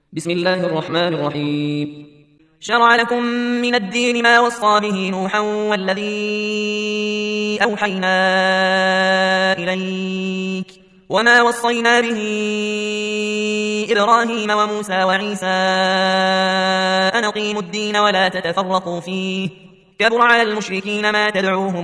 بسم الله الرحمن الرحيم. شرع لكم من الدين ما وصى به نوحا والذي أوحينا إليك وما وصينا به إبراهيم وموسى وعيسى أن أقيموا الدين ولا تتفرقوا فيه كبر على المشركين ما تدعوهم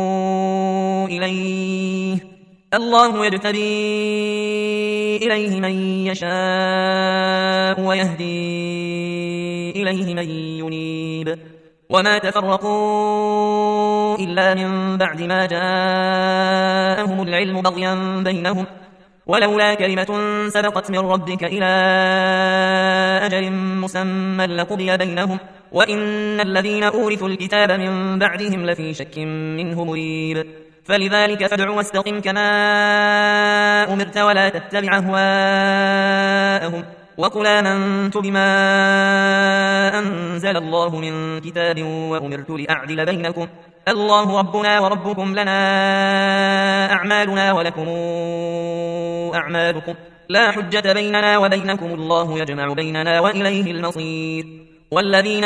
إليه الله يجتبي إليه من يشاء ويهدي إليه من ينيب وما تفرقوا إلا من بعد ما جاءهم العلم بغيا بينهم ولولا كلمة سبقت من ربك إلى أجل مسمى لقضي بينهم وإن الذين أورثوا الكتاب من بعدهم لفي شك منه مريب فلذلك فادع واستقم كما أمرت ولا تتبع أهواءهم وقل آمنت بما أنزل الله من كتاب وأمرت لأعدل بينكم الله ربنا وربكم لنا أعمالنا ولكم أعمالكم لا حجة بيننا وبينكم الله يجمع بيننا وإليه المصير والذين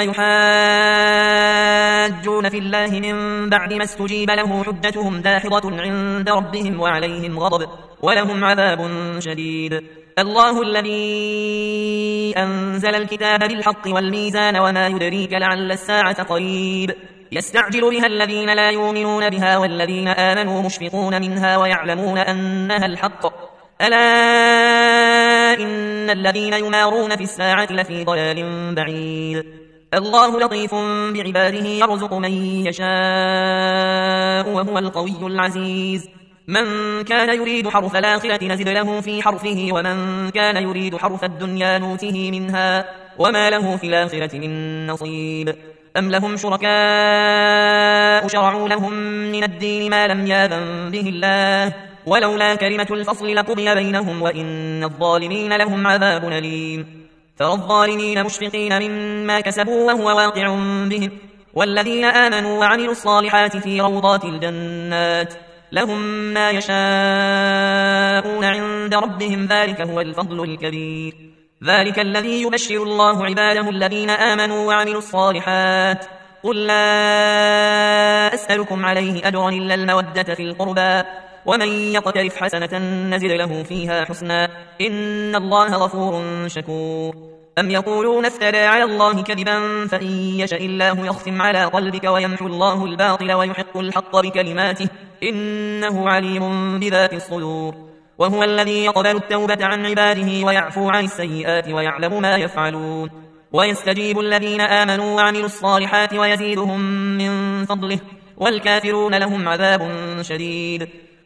يحاجون في الله من بعد ما استجيب له حجتهم داحضة عند ربهم وعليهم غضب ولهم عذاب شديد الله الذي أنزل الكتاب بالحق والميزان وما يدريك لعل الساعة قريب يستعجل بها الذين لا يؤمنون بها والذين آمنوا مشفقون منها ويعلمون أنها الحق ألا إن الذين يمارون في الساعة لفي ضلال بعيد الله لطيف بعباده يرزق من يشاء وهو القوي العزيز من كان يريد حرث الآخرة نزد له في حرثه ومن كان يريد حرث الدنيا نوته منها وما له في الآخرة من نصيب أم لهم شركاء شرعوا لهم من الدين ما لم يأذن به الله ولولا كلمة الفصل لقضي بينهم وإن الظالمين لهم عذاب أليم ترى الظالمين مشفقين مما كسبوا وهو واقع بهم والذين آمنوا وعملوا الصالحات في روضات الجنات لهم ما يشاءون عند ربهم ذلك هو الفضل الكبير ذلك الذي يبشر الله عباده الذين آمنوا وعملوا الصالحات قل لا أسألكم عليه أجرا إلا المودة في القربى ومن يقترف حسنة نزد له فيها حسنا إن الله غفور شكور أم يقولون افترى على الله كذبا فإن يشاء الله يختم على قلبك ويمحو الله الباطل ويحق الحق بكلماته إنه عليم بذات الصدور وهو الذي يقبل التوبة عن عباده ويعفو عن السيئات ويعلم ما يفعلون ويستجيب الذين آمنوا وعملوا الصالحات ويزيدهم من فضله والكافرون لهم عذاب شديد